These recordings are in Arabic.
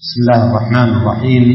بسم الله الرحمن الرحيم.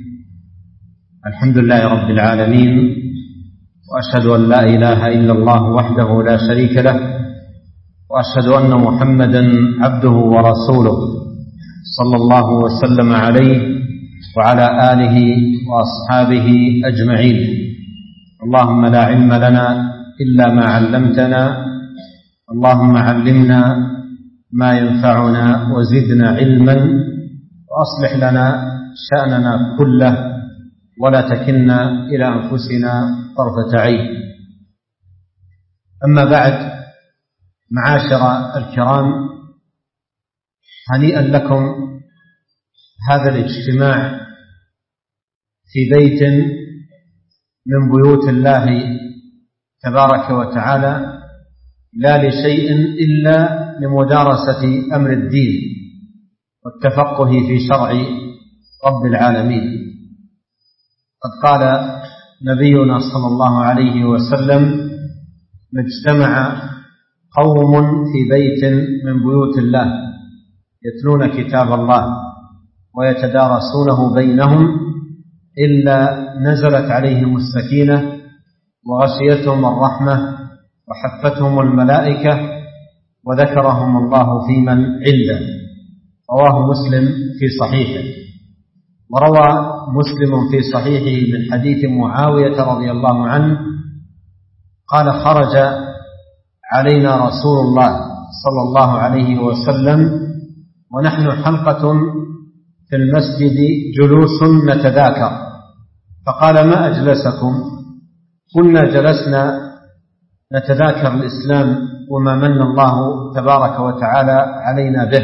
الحمد لله رب العالمين، وأشهد أن لا إله إلا الله وحده لا شريك له، وأشهد أن محمدا عبده ورسوله صلى الله وسلم عليه وعلى آله وأصحابه أجمعين. اللهم لا علم لنا إلا ما علمتنا، اللهم علمنا ما ينفعنا وزدنا علما، وأصلح لنا شأننا كله ولا تكلنا إلى أنفسنا طرفة عين. أما بعد، معاشر الكرام، هنيئا لكم هذا الاجتماع في بيت من بيوت الله تبارك وتعالى، لا لشيء إلا لمدارسة أمر الدين والتفقه في شرع رب العالمين. قد قال نبينا صلى الله عليه وسلم: ما اجتمع قوم في بيت من بيوت الله يتلون كتاب الله ويتدارسونه بينهم إلا نزلت عليهم السكينة وغشيتهم الرحمة وحفتهم الملائكة وذكرهم الله في من عنده. رواه مسلم في صحيحه. وروى مسلم في صحيحه من حديث معاوية رضي الله عنه قال: خرج علينا رسول الله صلى الله عليه وسلم ونحن حلقة في المسجد جلوس نتذاكر، فقال: ما أجلسكم؟ قلنا: جلسنا نتذاكر الإسلام وما من الله تبارك وتعالى علينا به.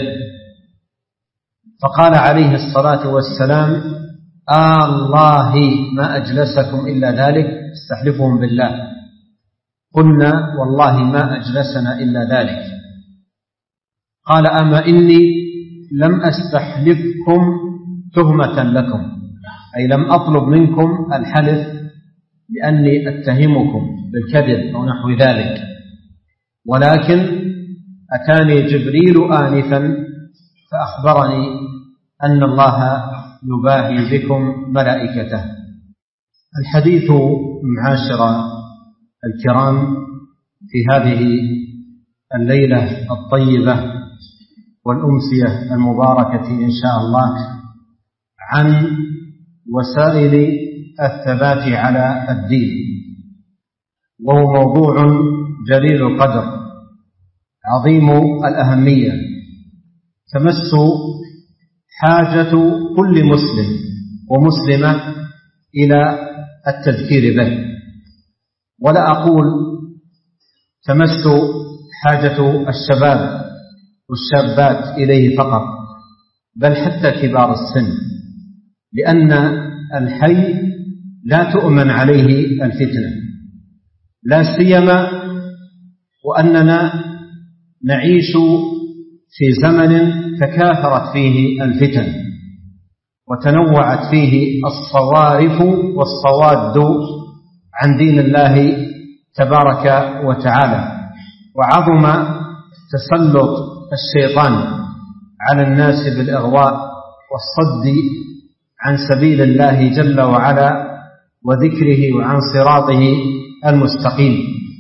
فقال عليه الصلاة والسلام: الله ما أجلسكم إلا ذلك، استحلفهم بالله. قلنا: والله ما أجلسنا إلا ذلك. قال: أما إني لم أستحلفكم تهمة لكم، أي لم أطلب منكم الحلف لأني أتهمكم بالكذب أو نحو ذلك، ولكن أتاني جبريل آنفا فأخبرني أن الله يباهي بكم ملائكته. الحديث معاشر الكرام في هذه الليلة الطيبة والأمسية المباركة إن شاء الله عن وسائل الثبات على الدين، وهو موضوع جليل القدر عظيم الأهمية، تمس حاجة كل مسلم ومسلمة إلى التذكير به. ولا أقول تمس حاجة الشباب والشابات إليه فقط، بل حتى كبار السن، لأن الحي لا تؤمن عليه الفتنة، لا سيما وأننا نعيش في زمن تكاثرت فيه الفتن وتنوعت فيه الصوارف والصواد عن دين الله تبارك وتعالى، وعظم تسلط الشيطان على الناس بالإغواء والصد عن سبيل الله جل وعلا وذكره وعن صراطه المستقيم.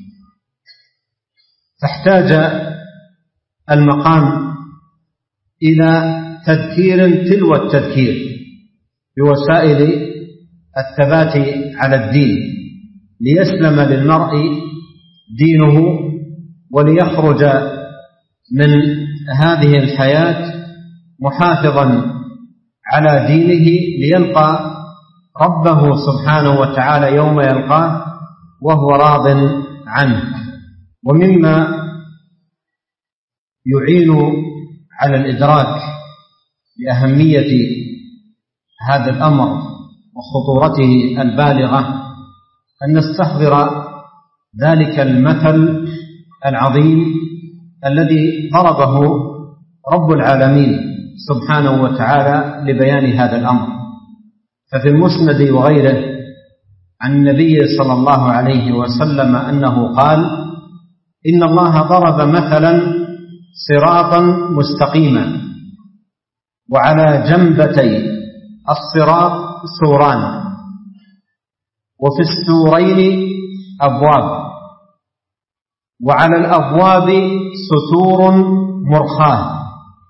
فاحتاج المقام إلى تذكير تلو التذكير بوسائل الثبات على الدين، ليسلم للمرء دينه وليخرج من هذه الحياة محافظا على دينه، ليلقى ربه سبحانه وتعالى يوم يلقاه وهو راض عنه. ومما يعين على الإدراك لأهمية هذا الأمر وخطورته البالغة أن نستحضر ذلك المثل العظيم الذي ضربه رب العالمين سبحانه وتعالى لبيان هذا الأمر. ففي المسند وغيره عن النبي صلى الله عليه وسلم أنه قال: إن الله ضرب مثلا صراطا مستقيما وعلى جنبتي الصراط سوران، وفي السورين أبواب، وعلى الأبواب ستور مرخاة،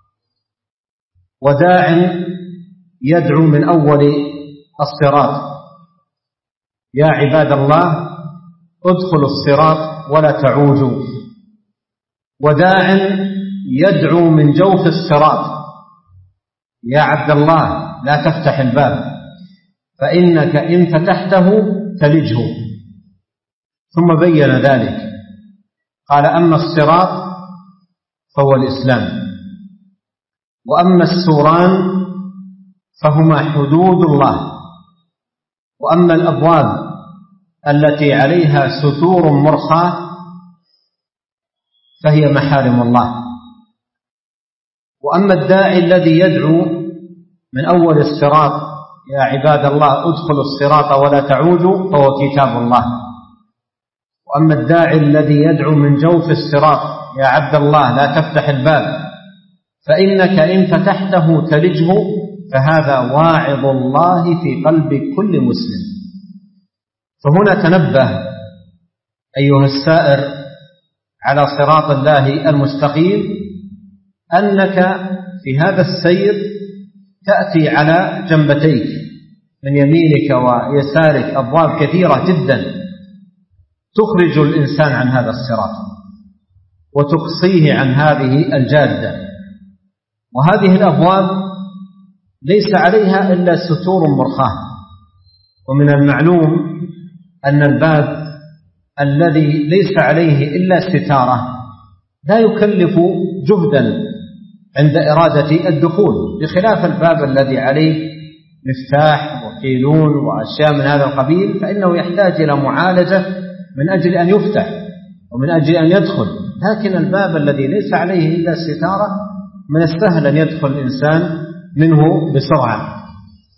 وداع يدعو من أول الصراط: يا عباد الله ادخلوا الصراط ولا تعوجوا. وداع يدعو من جوف الصراط: يا عبد الله لا تفتح الباب فإنك إن فتحته تلجه. ثم بين ذلك قال: أما الصراط فهو الإسلام، وأما السوران فهما حدود الله، وأما الأبواب التي عليها ستور مرخاة فهي محارم الله. وأما الداعي الذي يدعو من أول الصراط: يا عباد الله ادخلوا الصراط ولا تعوجوا، فهو كتاب الله. وأما الداعي الذي يدعو من جوف الصراط: يا عبد الله لا تفتح الباب فإنك إن فتحته تلجه، فهذا واعظ الله في قلب كل مسلم. فهنا تنبه أيها السائر على صراط الله المستقيم أنك في هذا السير تأتي على جنبتيك من يمينك ويسارك أبواب كثيرة جدا تخرج الإنسان عن هذا الصراط وتقصيه عن هذه الجادة. وهذه الأبواب ليس عليها إلا ستور مرخاة. ومن المعلوم أن الباب الذي ليس عليه إلا ستارة لا يكلف جهدا عند إرادة الدخول، بخلاف الباب الذي عليه مفتاح وكيلون وأشياء من هذا القبيل، فإنه يحتاج إلى معالجة من أجل أن يفتح ومن أجل أن يدخل. لكن الباب الذي ليس عليه إلا ستارة من السهل أن يدخل الإنسان منه بسرعة.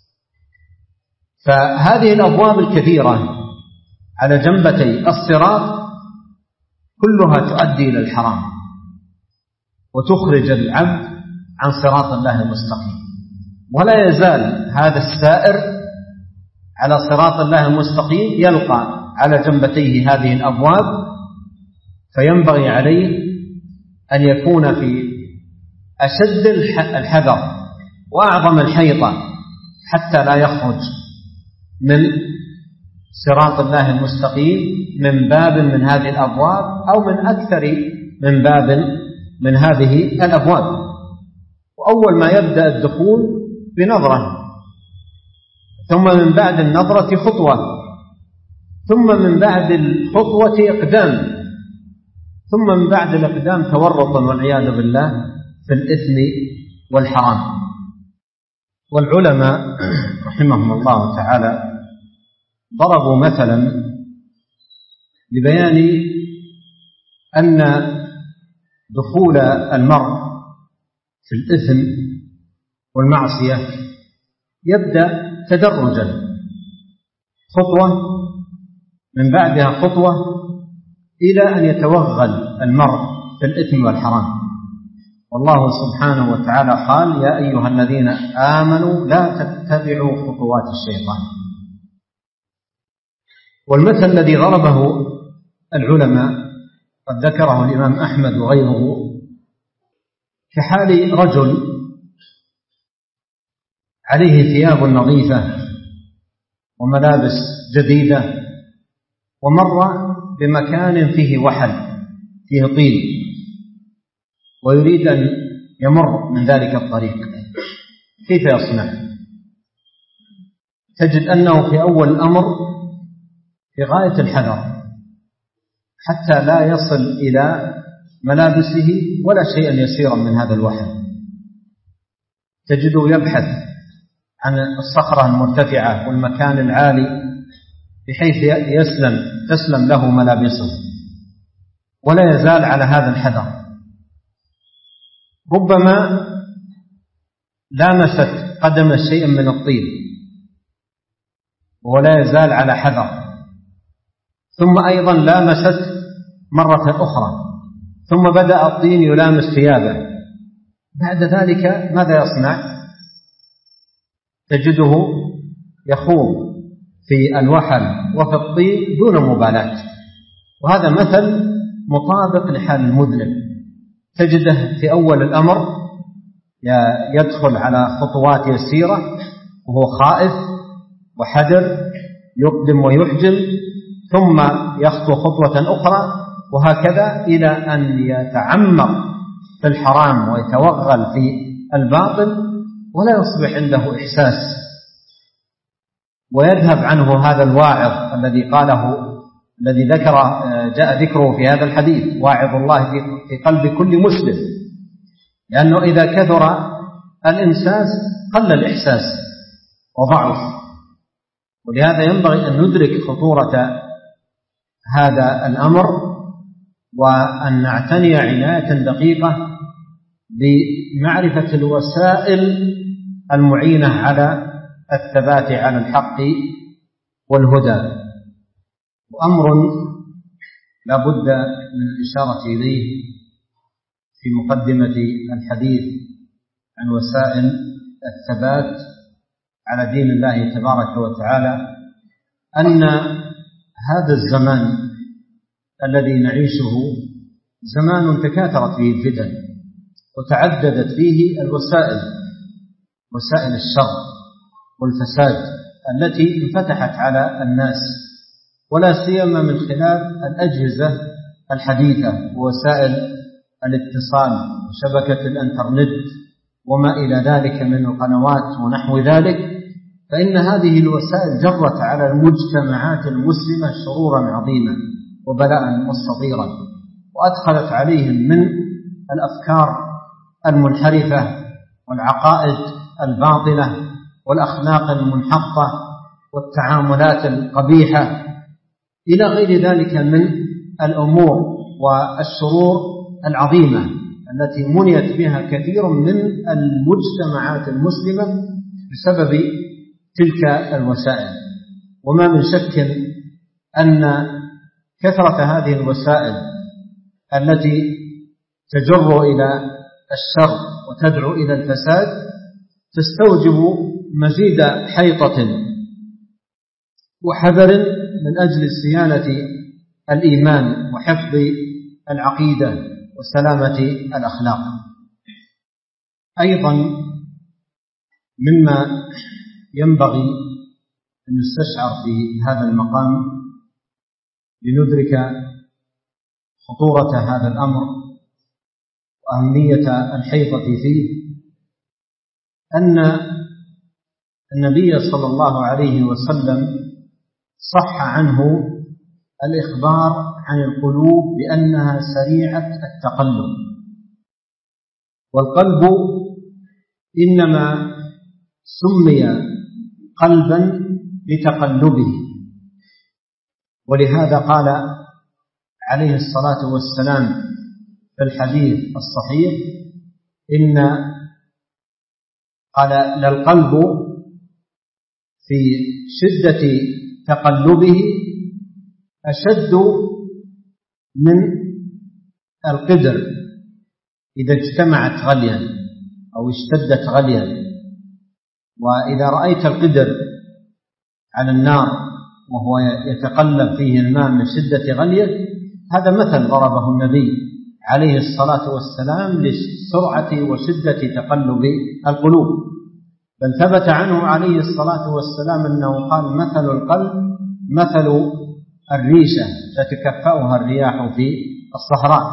فهذه الأبواب الكثيرة على جنبتي الصراط كلها تؤدي إلى الحرام وتخرج العبد عن صراط الله المستقيم. ولا يزال هذا السائر على صراط الله المستقيم يلقى على جنبتيه هذه الأبواب، فينبغي عليه أن يكون في أشد الحذر وأعظم الحيطة حتى لا يخرج من صراط الله المستقيم من باب من هذه الأبواب أو من أكثر من باب من هذه الأبواب. وأول ما يبدأ الدخول بنظرة، ثم من بعد النظرة خطوة، ثم من بعد الخطوة إقدام، ثم من بعد الإقدام تورطا والعياذ بالله في الإثم والحرام. والعلماء رحمهم الله تعالى ضربوا مثلا لبيان أن دخول المرء في الإثم والمعصية يبدأ تدرجا، خطوة من بعدها خطوة، إلى أن يتوغل المرء في الإثم والحرام. والله سبحانه وتعالى قال: يا أيها الذين آمنوا لا تتبعوا خطوات الشيطان. والمثل الذي ضربه العلماء قد ذكره الإمام أحمد وغيره كحال رجل عليه ثياب نظيفة وملابس جديدة، ومر بمكان فيه وحل فيه طين ويريد أن يمر من ذلك الطريق، كيف يصنع؟ تجد أنه في أول الأمر في غاية الحذر حتى لا يصل إلى ملابسه ولا شيئا يسيرا من هذا الوحل. تجده يبحث عن الصخرة المرتفعة والمكان العالي بحيث تسلم له ملابسه، ولا يزال على هذا الحذر. ربما لامست قدم شيئا من الطين ولا يزال على حذر، ثم أيضا لامست مرة أخرى، ثم بدأ الطين يلامس ثيابه. بعد ذلك ماذا يصنع؟ تجده يخوض في الوحل وفي الطين دون مبالاة، وهذا مثل مطابق لحال المذنب. تجده في أول الأمر يدخل على خطوات يسيرة وهو خائف وحذر، يقدم ويحجم، ثم يخطو خطوة أخرى، وهكذا إلى أن يتعمق في الحرام ويتوغل في الباطل ولا يصبح عنده إحساس، ويذهب عنه هذا الواعظ الذي جاء ذكره في هذا الحديث، واعظ الله في قلب كل مسلم، لأنه إذا كثر الإمساس قل الإحساس وضعف. ولهذا ينبغي أن ندرك خطورة هذا الأمر، وأن نعتني عناية دقيقة بمعرفة الوسائل المعينة على الثبات على الحق والهدى. وأمر لا بد من الإشارة إليه في مقدمة الحديث عن وسائل الثبات على دين الله تبارك وتعالى، أن هذا الزمان الذي نعيشه زمان تكاثرت فيه الفتن وتعددت فيه الوسائل، وسائل الشر والفساد التي انفتحت على الناس، ولا سيما من خلال الأجهزة الحديثة ووسائل الاتصال وشبكة الإنترنت وما إلى ذلك من القنوات ونحو ذلك. فإن هذه الوسائل جرت على المجتمعات المسلمة شرورا عظيما وبلاء مستطيرا، وأدخلت عليهم من الأفكار المنحرفة والعقائد الباطلة والأخلاق المنحطة والتعاملات القبيحة إلى غير ذلك من الأمور والشرور العظيمة التي منيت بها كثير من المجتمعات المسلمة بسبب تلك الوسائل. وما من شك أن كثرة هذه الوسائل التي تجر إلى الشر وتدعو إلى الفساد تستوجب مزيد حيطة وحذر من أجل صيانة الإيمان وحفظ العقيدة وسلامة الأخلاق. أيضا مما ينبغي أن نستشعر في هذا المقام لندرك خطورة هذا الأمر وأهمية الحيطة فيه، أن النبي صلى الله عليه وسلم صح عنه الإخبار عن القلوب بأنها سريعة التقلب، والقلب إنما سمي قلبا لتقلبه، ولهذا قال عليه الصلاة والسلام في الحديث الصحيح قال للقلب في شدة تقلبه أشد من القدر إذا اجتمعت غليا أو اشتدت غليا. وإذا رأيت القدر على النار وهو يتقلب فيه الماء من شدة غليه، هذا مثل ضربه النبي عليه الصلاة والسلام لسرعة وشدة تقلب القلوب. بل ثبت عنه عليه الصلاة والسلام أنه قال مثل القلب مثل الريشة تتكفأها الرياح في الصحراء.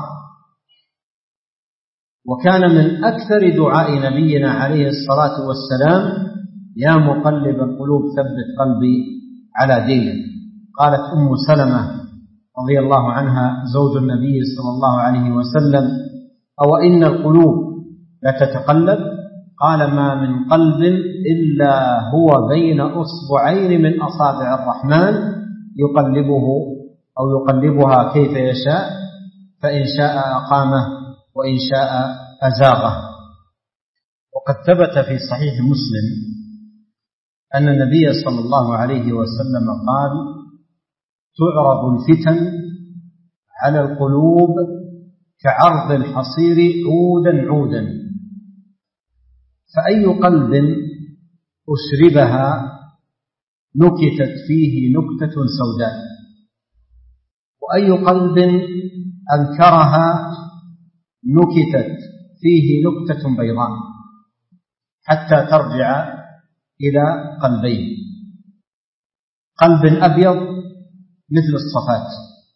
وكان من أكثر دعاء نبينا عليه الصلاة والسلام يا مقلب القلوب ثبت قلبي على دينك. قالت أم سلمة رضي الله عنها زوج النبي صلى الله عليه وسلم أو إن القلوب لتتقلب؟ قال ما من قلب إلا هو بين أصبعين من أصابع الرحمن يقلبه أو يقلبها كيف يشاء، فإن شاء أقامه وإن شاء أزاغه. وقد ثبت في صحيح مسلم أن النبي صلى الله عليه وسلم قال تعرض الفتن على القلوب كعرض الحصير عودا عودا، فأي قلب أشربها نكتت فيه نكتة سوداء، وأي قلب أنكرها نكتت فيه نكتة بيضاء، حتى ترجع إلى قلبين: قلب أبيض مثل الصفات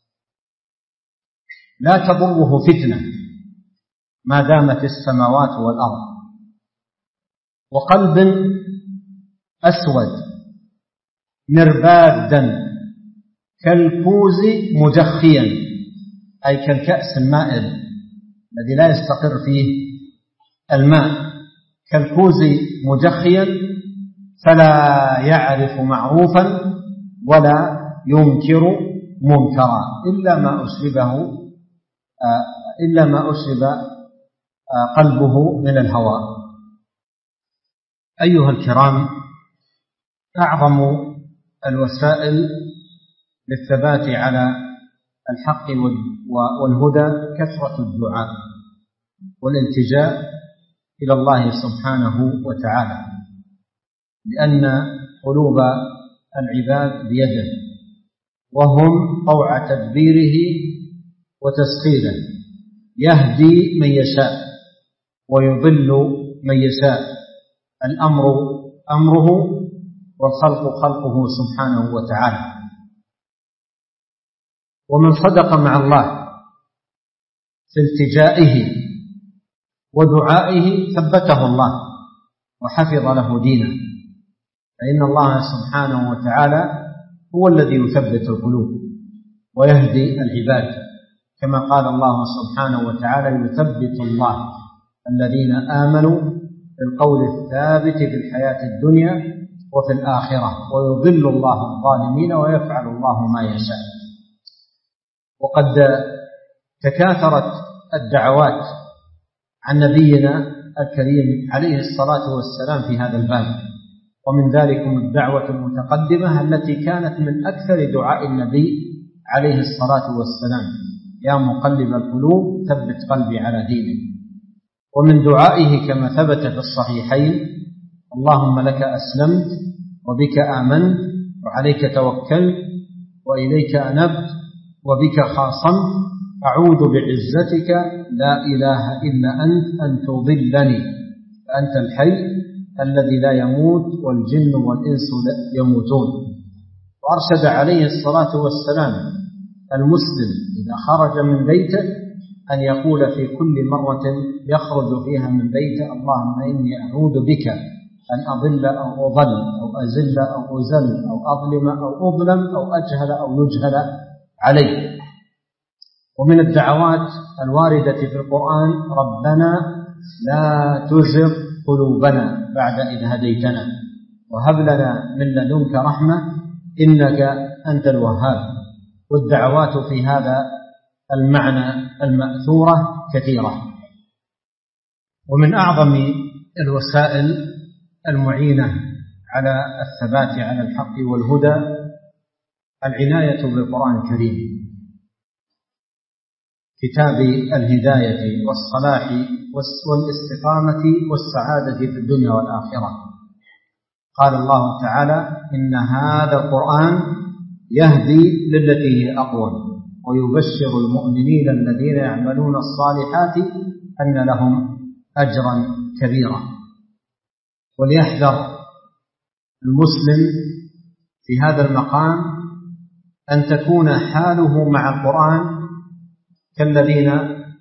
لا تضره فتنة ما دامت السماوات والأرض، وقلب أسود مربادا كالكوز مجخيا، أي كالكأس المائل الذي لا يستقر فيه الماء، كالكوز مجخيا فلا يعرف معروفا ولا ينكر منكرا إلا ما أشرب قلبه من الهوى. أيها الكرام، أعظم الوسائل للثبات على الحق والهدى كثرة الدعاء والالتجاء إلى الله سبحانه وتعالى، لأن قلوب العباد بيده، وهم طوع تدبيره وتسخيره، يهدي من يشاء ويضل من يشاء، الأمر أمره والخلق خلقه سبحانه وتعالى. ومن صدق مع الله في التجائه ودعائه ثبته الله وحفظ له دينه، فإن الله سبحانه وتعالى هو الذي يثبت القلوب ويهدي العباد، كما قال الله سبحانه وتعالى: يثبت الله الذين آمنوا بالقول الثابت في الحياة الدنيا وفي الآخرة ويضل الله الظالمين ويفعل الله ما يشاء. وقد تكاثرت الدعوات عن نبينا الكريم عليه الصلاة والسلام في هذا الباب، ومن ذلكم الدعوة المتقدمة التي كانت من أكثر دعاء النبي عليه الصلاة والسلام: يا مقلب القلوب ثبت قلبي على دينك. ومن دعائه كما ثبت في الصحيحين: اللهم لك أسلمت وبك آمنت وعليك توكلت وإليك أنبت وبك خاصمت، أعوذ بعزتك لا إله إلا أنت أن تضلني، فأنت الحي الذي لا يموت والجن والإنس يموتون. وأرشد عليه الصلاة والسلام المسلم إذا خرج من بيته أن يقول في كل مرة يخرج فيها من بيته: اللهم إني أعوذ بك أن أضل أو أضل أو أزل أو أزل أو أظلم أو أظلم أو أجهل أو يجهل عليه. ومن الدعوات الواردة في القرآن: ربنا لا تزغ قلوبنا بعد إذ هديتنا وهب لنا من لدنك رحمة إنك أنت الوهاب. والدعوات في هذا المعنى المأثورة كثيرة. ومن أعظم الوسائل المعينة على الثبات على الحق والهدى العناية بالقرآن الكريم، كتاب الهداية والصلاح والاستقامة والسعادة في الدنيا والآخرة. قال الله تعالى: إن هذا القرآن يهدي للتي هي أقوم ويبشر المؤمنين الذين يعملون الصالحات أن لهم أجرا كبيرا. وليحذر المسلم في هذا المقام أن تكون حاله مع القرآن كالذين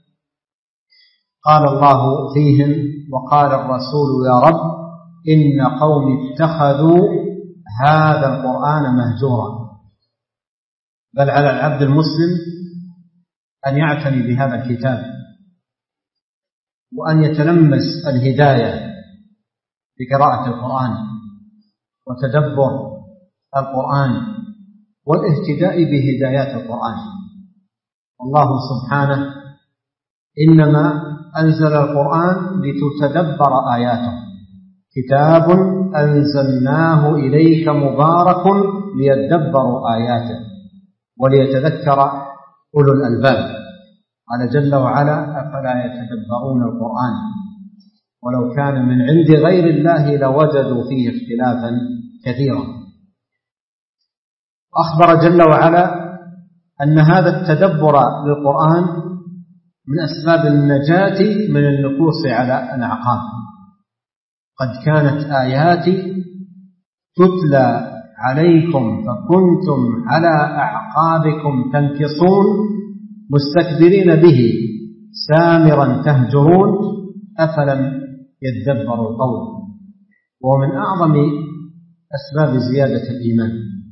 قال الله فيهم: وقال الرسول يا رب إن قوم اتخذوا هذا القرآن مهجورا. بل على العبد المسلم أن يعتني بهذا الكتاب وأن يتلمس الهداية بقراءة القرآن وتدبر القرآن والاهتداء بهدايات القرآن. والله سبحانه إنما أنزل القرآن لتتدبر آياته، كتاب أنزلناه إليك مبارك ليدبروا آياته وليتذكر أولو الألباب. قال جل وعلا: أفلا يتدبرون القرآن ولو كان من عند غير الله لوجدوا فيه اختلافا كثيرا. أخبر جل وعلا أن هذا التدبر للقرآن من أسباب النجاة من النكوص على الأعقاب. قد كانت آياتي تتلى عليكم فكنتم على أعقابكم تنكصون مستكبرين به سامرا تهجرون أفلم يدبروا القول. ومن أعظم أسباب زيادة الإيمان.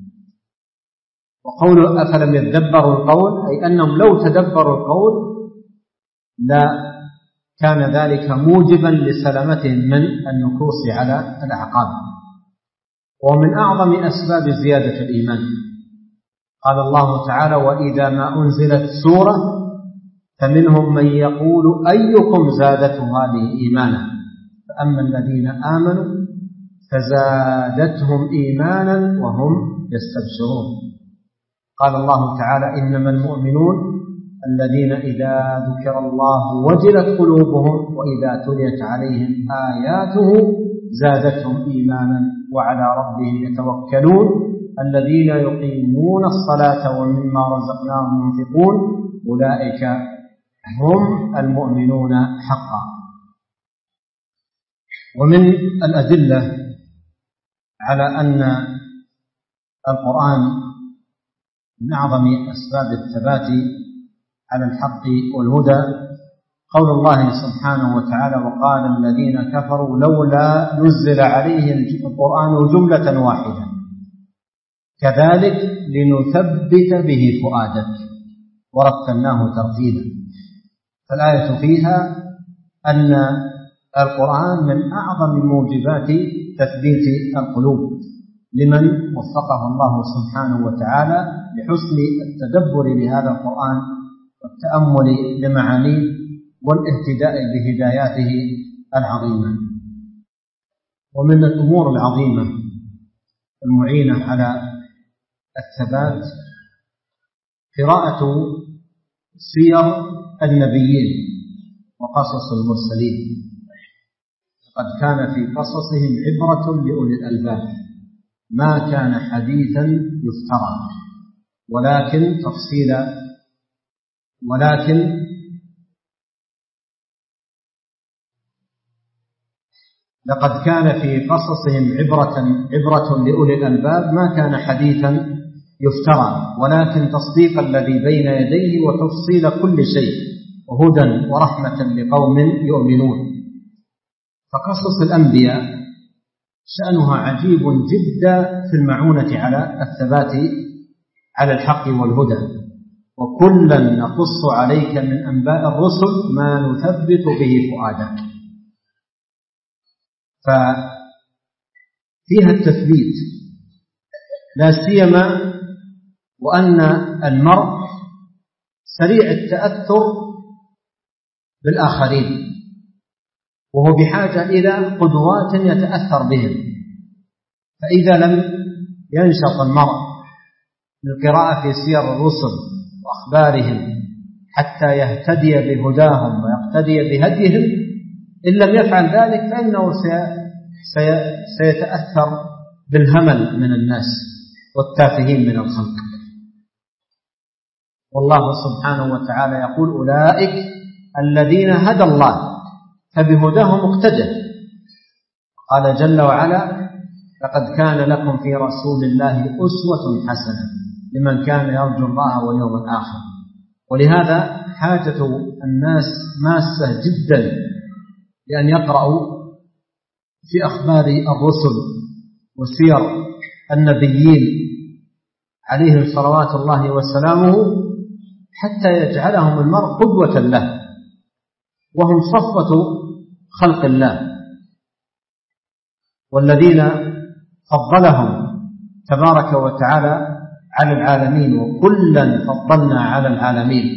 وقول أفلم يدبروا القول أي أنهم لو تدبروا القول لا كان ذلك موجبا لسلامتهم من النكوص على الأعقاب. ومن أعظم أسباب زيادة الإيمان قال الله تعالى وإذا ما أنزلت سورة فمنهم من يقول أيكم زادته هذه إيمانا فأما الذين آمنوا فزادتهم إيمانا وهم يستبشرون. قال الله تعالى إنما المؤمنون الذين إذا ذكر الله وجلت قلوبهم وإذا تليت عليهم آياته زادتهم إيمانا وعلى ربهم يتوكلون الذين يقيمون الصلاة ومما رزقناهم ينفقون أولئك هم المؤمنون حقا. ومن الأدلة على أن القرآن من أعظم أسباب الثبات على الحق والهدى قول الله سبحانه وتعالى وقال الذين كفروا لولا نزل عليه القرآن جملة واحدة كذلك لنثبت به فؤادك ورتلناه ترتيلا. فالآية فيها أن القرآن من أعظم موجبات تثبيت القلوب لمن وفقه الله سبحانه وتعالى لحسن التدبر لهذا القرآن والتأمل لمعانيه والاهتداء بهداياته العظيمة. ومن الأمور العظيمة المعينة على الثبات قراءة سير النبيين وقصص المرسلين. قد كان في قصصهم عبرة لأولي الألباب ما كان حديثا يفترى لقد كان في قصصهم عبرة لأولي الألباب ما كان حديثا يفترى ولكن تصديق الذي بين يديه وتفصيل كل شيء وهدى ورحمة لقوم يؤمنون. فقصص الأنبياء شأنها عجيب جدا في المعونة على الثبات على الحق والهدى. وكلا نقص عليك من أنباء الرسل ما نثبت به فؤادك. ففيها التثبيت لا سيما وأن المرء سريع التأثر بالآخرين وهو بحاجة إلى قدوات يتأثر بهم. فإذا لم ينشط المرء للقراءة في سير الرسل وأخبارهم حتى يهتدي بهداهم ويقتدي بهديهم إن لم يفعل ذلك فإنه سيتأثر بالهمل من الناس والتافهين من الخلق. والله سبحانه وتعالى يقول أولئك الذين هدى الله فبهداهم اقتدى. قال جل وعلا لقد كان لكم في رسول الله أسوة حسنة لمن كان يرجو الله واليوم الآخر. ولهذا حاجة الناس ماسة جدا لأن يقرأوا في أخبار الرسل وسير النبيين عليهم صلوات الله وسلامه حتى يجعلهم المرء قدوة له وهم صفوة خلق الله والذين فضلهم تبارك وتعالى على العالمين وكلا فضلنا على العالمين.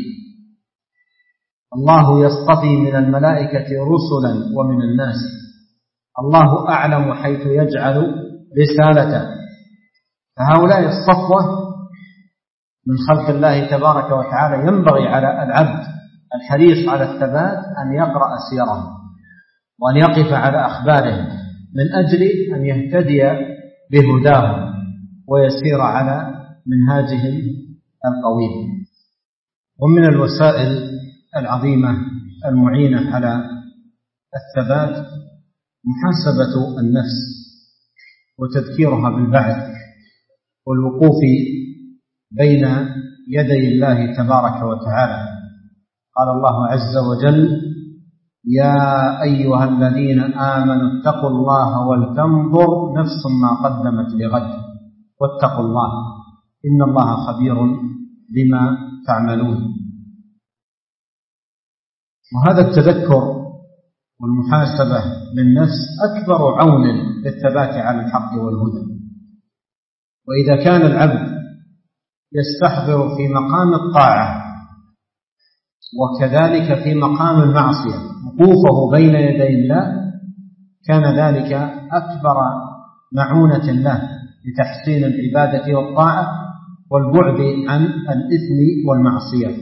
الله يصطفي من الملائكة رسلا ومن الناس الله أعلم حيث يجعل رسالته. فهؤلاء الصفوة من خلق الله تبارك وتعالى ينبغي على العبد الحريص على الثبات أن يقرأ سيرهم وأن يقف على أخبارهم من أجل أن يهتدي بهداهم ويسير على منهاجهم القويم. ومن الوسائل العظيمة المعينة على الثبات محاسبة النفس وتذكيرها بالبعث والوقوف بين يدي الله تبارك وتعالى. قال الله عز وجل: يا أيها الذين آمنوا اتقوا الله ولتنظر نفس ما قدمت لغد واتقوا الله إن الله خبير بما تعملون. وهذا التذكر والمحاسبة للنفس أكبر عون للثبات على الحق والهدى. وإذا كان العبد يستحضر في مقام الطاعة وكذلك في مقام المعصية وقوفه بين يدي الله، كان ذلك أكبر معونة له لتحسين العبادة والطاعة والبعد عن الإثم والمعصية.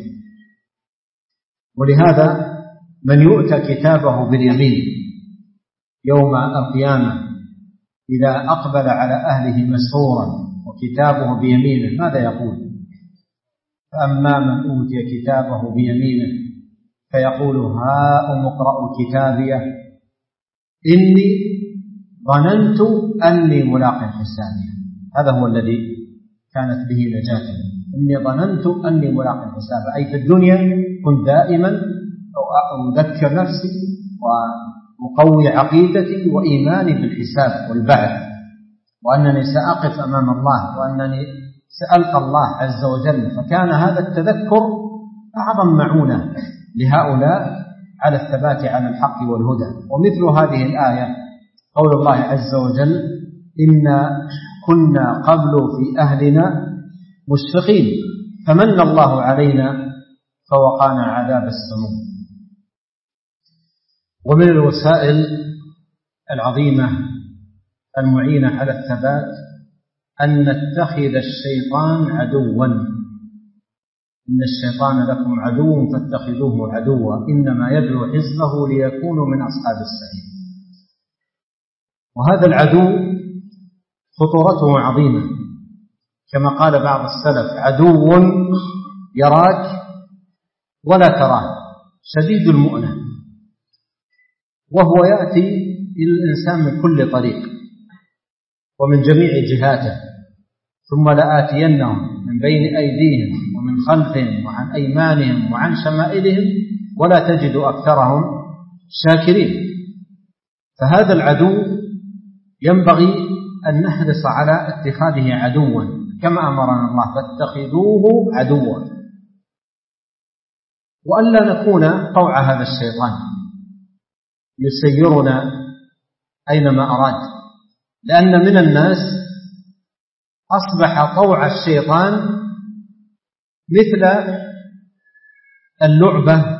ولهذا من يؤتى كتابه باليمين يوم القيامة إذا أقبل على أهله مسرورا وكتابه بيمينه ماذا يقول؟ فأما من أوتي كتابه بيمينه فيقول: هاؤم اقرءوا كتابيه إني ظننت أني ملاق حسابي. هذا هو الذي كانت به نجاتي، إني ظننت أني ملاق حسابي، أي في الدنيا كنت دائما أذكر نفسي وأقوي عقيدتي وإيماني بالحساب والبعث، وأنني سأقف أمام الله وأنني سألقى الله عز وجل. فكان هذا التذكر أعظم معونة لهؤلاء على الثبات على الحق والهدى. ومثل هذه الآية قول الله عز وجل: إنا كنا قبل في أهلنا مشفقين فمن الله علينا فوقانا عذاب السموم. ومن الوسائل العظيمة المعينة على الثبات أن نتخذ الشيطان عدوا. إن الشيطان لكم عدو فاتخذوه عدوا إنما يدعو حزبه ليكونوا من أصحاب السعير. وهذا العدو خطورته عظيمة، كما قال بعض السلف: عدو يراك ولا تراه شديد المؤنة، وهو يأتي إلى الإنسان من كل طريق ومن جميع جهاته، ثم لآتينهم من بين أيديهم ومن خلفهم وعن أيمانهم وعن شمائلهم ولا تجد أكثرهم شاكرين. فهذا العدو ينبغي أن نحرص على اتخاذه عدوا كما أمرنا الله: فاتخذوه عدوا، وألا نكون طوع هذا الشيطان يسيرنا أينما أراد. لأن من الناس أصبح طوع الشيطان مثل اللعبة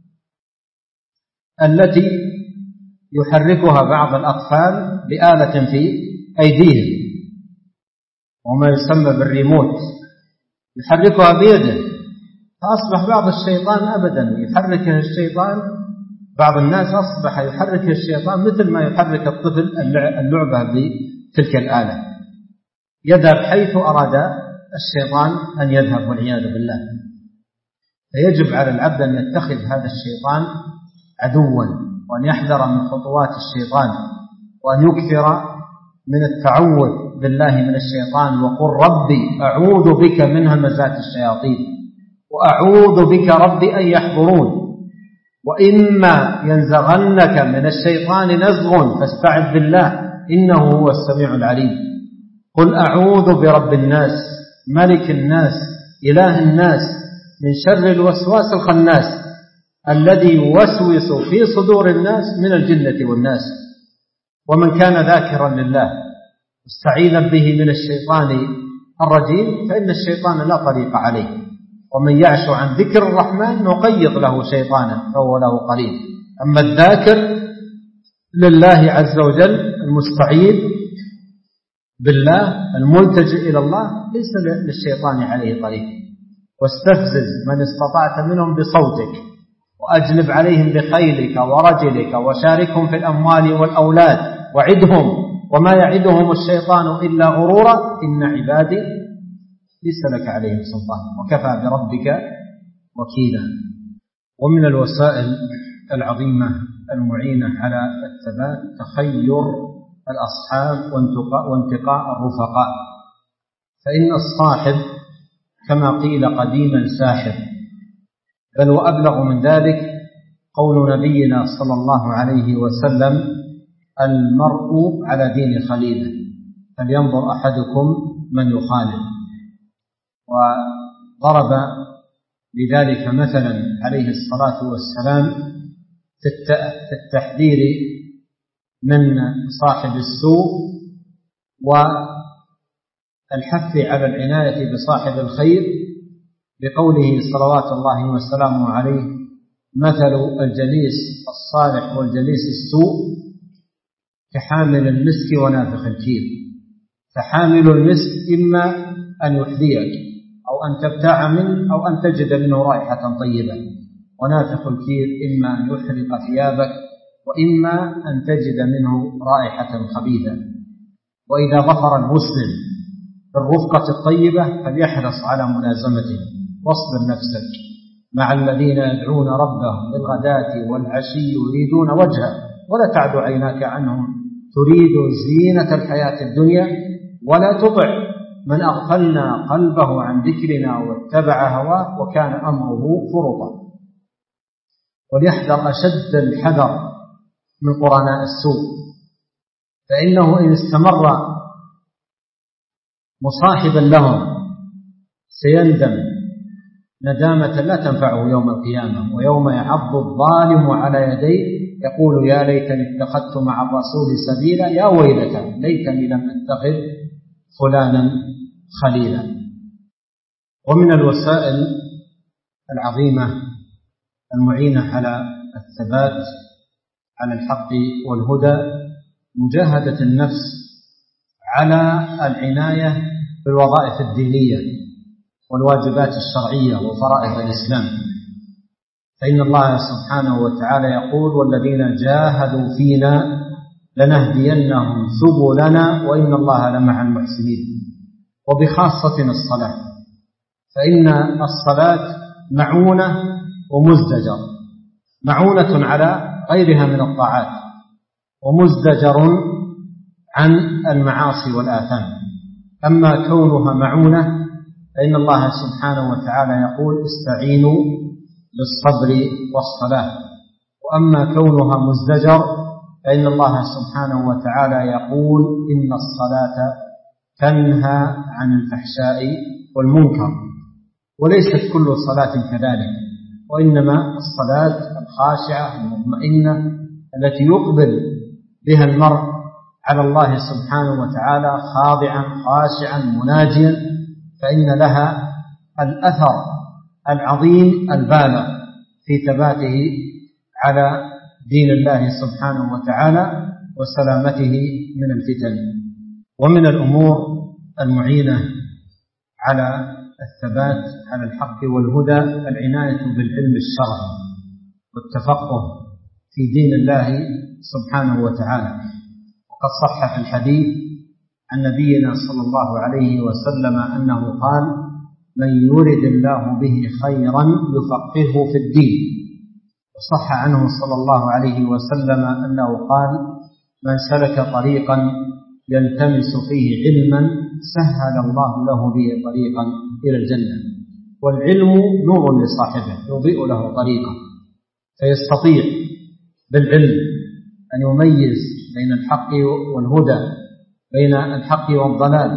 التي يحركها بعض الأطفال بآلة في أيديهم وما يسمى بالريموت، يحركها بيده. فأصبح بعض الشيطان أبدا يحركه الشيطان، بعض الناس أصبح يحرك الشيطان مثل ما يحرك الطفل اللعبة بتلك الآلة، يذهب حيث أراد الشيطان أن يذهب والعياذ بالله. فيجب على العبد أن يتخذ هذا الشيطان عدوا، وأن يحذر من خطوات الشيطان، وأن يكثر من التعوذ بالله من الشيطان، وقل ربي أعوذ بك من همزات الشياطين وأعوذ بك ربي أن يحضرون، وإما ينزغنك من الشيطان نزغ فاستعذ بالله إنه هو السميع العليم. قل أعوذ برب الناس ملك الناس إله الناس من شر الوسواس الخناس الذي يوسوس في صدور الناس من الجنة والناس. ومن كان ذاكرا لله مستعيذا به من الشيطان الرجيم فإن الشيطان لا طريق عليه، ومن يعش عن ذكر الرحمن نقيض له شيطانا فهو له قرين. أما الذاكر لله عز وجل المستعيذ بالله الملتجئ إلى الله ليس للشيطان عليه طريق. واستفزز من استطعت منهم بصوتك وأجلب عليهم بخيلك ورجلك وشاركهم في الأموال والأولاد وعدهم وما يعدهم الشيطان إلا غرورا إن عبادي ليس لك عليهم سلطان وكفى بربك وكيلا. ومن الوسائل العظيمة المعينة على الثبات تخير الأصحاب وانتقاء الرفقاء، فإن الصاحب كما قيل قديما ساحب، بل وأبلغ من ذلك قول نبينا صلى الله عليه وسلم: المرء على دين خليله فلينظر أحدكم من يخالف. وضرب لذلك مثلا عليه الصلاة والسلام في التحذير من صاحب السوء والحث على العناية بصاحب الخير بقوله صلوات الله وسلامه عليه: مثل الجليس الصالح والجليس السوء كحامل المسك ونافخ الكير. فحامل المسك إما أن يحذيك أو أن تبتاع منه أو أن تجد منه رائحة طيبة، ونافخ الكير إما أن يحرق ثيابك وإما أن تجد منه رائحة خبيثة. وإذا ظفر المسلم بالرفقة الطيبة فليحرص على ملازمته، واصبر نفسك مع الذين يدعون ربهم بالغداة والعشي يريدون وجهه ولا تعد عيناك عنهم تريد زينة الحياة الدنيا ولا تطع من أغفلنا قلبه عن ذكرنا واتبع هواه وكان أمره فرطا. وليحذر أشد الحذر من قرناء السوء، فإنه إن استمر مصاحبا لهم سيندم ندامة لا تنفعه يوم القيامة، ويوم يعض الظالم على يديه يقول: يا ليتني اتخذت مع الرسول سبيلا، يا ويلتى ليتني لم اتخذ فلانا خليلا. ومن الوسائل العظيمة المعينة على الثبات على الحق والهدى مجاهدة النفس على العناية بالوظائف الدينية والواجبات الشرعية وفرائض الإسلام، فإن الله سبحانه وتعالى يقول: والذين جاهدوا فينا لنهدينهم سبلنا وإن الله لمع المحسنين. وبخاصة الصلاة، فإن الصلاة معونة ومزدجر، معونة على غيرها من الطاعات ومزدجر عن المعاصي والآثام. أما كونها معونة فإن الله سبحانه وتعالى يقول: استعينوا بالصبر والصلاة. وأما كونها مزدجر فإن الله سبحانه وتعالى يقول: إن الصلاة تنهى عن الفحشاء والمنكر. وليست كل صلاة كذلك، وإنما الصلاة الخاشعة المطمئنة التي يقبل بها المرء على الله سبحانه وتعالى خاضعا خاشعا مناجيا، فإن لها الأثر العظيم البالغ في ثباته على دين الله سبحانه وتعالى وسلامته من الفتن. ومن الأمور المعينة على الثبات على الحق والهدى العناية بالعلم الشرعي والتفقه في دين الله سبحانه وتعالى. وقد صح في الحديث عن نبينا صلى الله عليه وسلم أنه قال: من يرد الله به خيرا يفقهه في الدين. وصح عنه صلى الله عليه وسلم أنه قال: من سلك طريقا يلتمس فيه علما سهل الله له به طريقا إلى الجنة. والعلم نور لصاحبه يضيء له طريقا، فيستطيع بالعلم أن يميز بين الحق والهدى، بين الحق والضلال،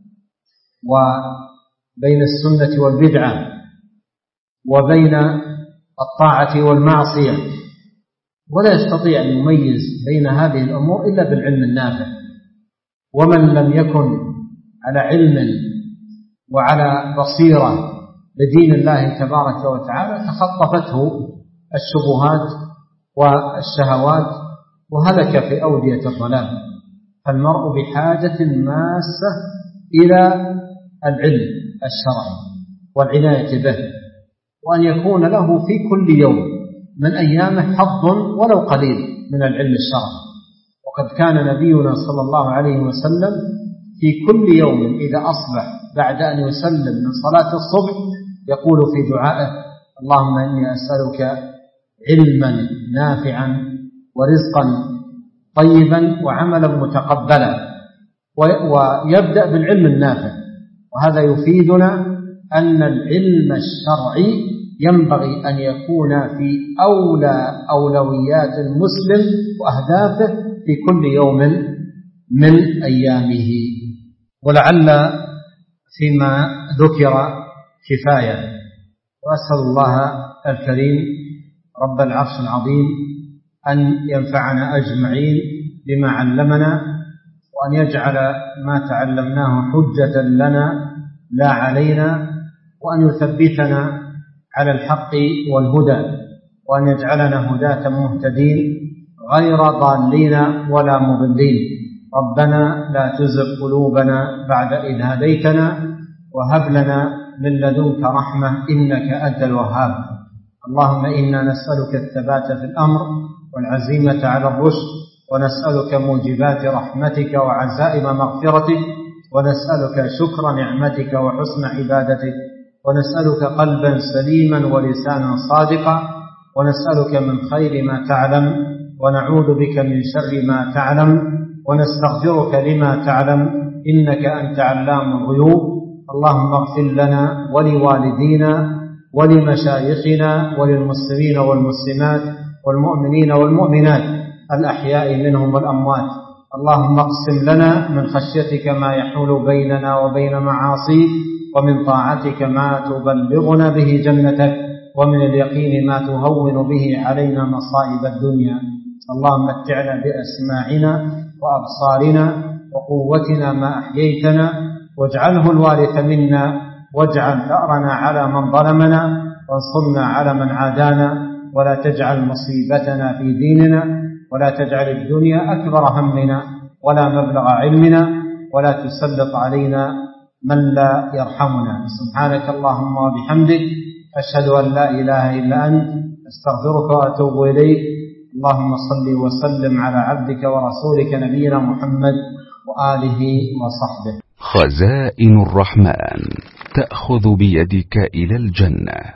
وبين السنة والبدعة، وبين الطاعة والمعصية، ولا يستطيع أن يميز بين هذه الأمور إلا بالعلم النافع. ومن لم يكن على علم وعلى بصيرة بدين الله تبارك وتعالى تخطفته الشبهات والشهوات وهلك في أودية الضلال. فالمرء بحاجة ماسة إلى العلم الشرعي والعناية به، وأن يكون له في كل يوم من أيامه حظ ولو قليل من العلم الشرعي. وقد كان نبينا صلى الله عليه وسلم في كل يوم إذا أصبح بعد أن يسلم من صلاة الصبح يقول في دعائه: اللهم إني أسألك علما نافعا ورزقا طيبا وعملا متقبلا. ويبدأ بالعلم النافع، وهذا يفيدنا أن العلم الشرعي ينبغي أن يكون في أولويات المسلم وأهدافه في كل يوم من أيامه. ولعل فيما ذكر كفاية، وأسأل الله الكريم رب العرش العظيم أن ينفعنا أجمعين بما علمنا، وأن يجعل ما تعلمناه حجة لنا لا علينا، وأن يثبتنا على الحق والهدى، وأن يجعلنا هداة مهتدين غير ضالين ولا مضلين. ربنا لا تزغ قلوبنا بعد إذ هديتنا وهب لنا من لدنك رحمة إنك أنت الوهاب. اللهم إنا نسألك الثبات في الأمر والعزيمة على الرشد، ونسألك موجبات رحمتك وعزائم مغفرتك، ونسألك شكر نعمتك وحسن عبادتك، ونسألك قلبا سليما ولسانا صادقا، ونسألك من خير ما تعلم، ونعوذ بك من شر ما تعلم، ونستغفرك لما تعلم إنك أنت علام الغيوب. اللهم اغفر لنا ولوالدينا ولمشايخنا وللمسلمين والمسلمات والمؤمنين والمؤمنات الأحياء منهم والأموات. اللهم اقسم لنا من خشيتك ما يحول بيننا وبين معاصيك، ومن طاعتك ما تبلغنا به جنتك، ومن اليقين ما تهون به علينا مصائب الدنيا. اللهم متعنا بأسماعنا وأبصارنا وقوتنا ما أحييتنا، واجعله الوارث منا، واجعل ثأرنا على من ظلمنا، وانصرنا على من عادانا، ولا تجعل مصيبتنا في ديننا، ولا تجعل الدنيا أكبر همنا ولا مبلغ علمنا، ولا تسلط علينا من لا يرحمنا. سبحانك اللهم وبحمدك، أشهد أن لا إله إلا أنت، أستغفرك وأتوب إليك. اللهم صل وسلم على عبدك ورسولك نبينا محمد وآله وصحبه. خزائن الرحمن تأخذ بيدك إلى الجنة.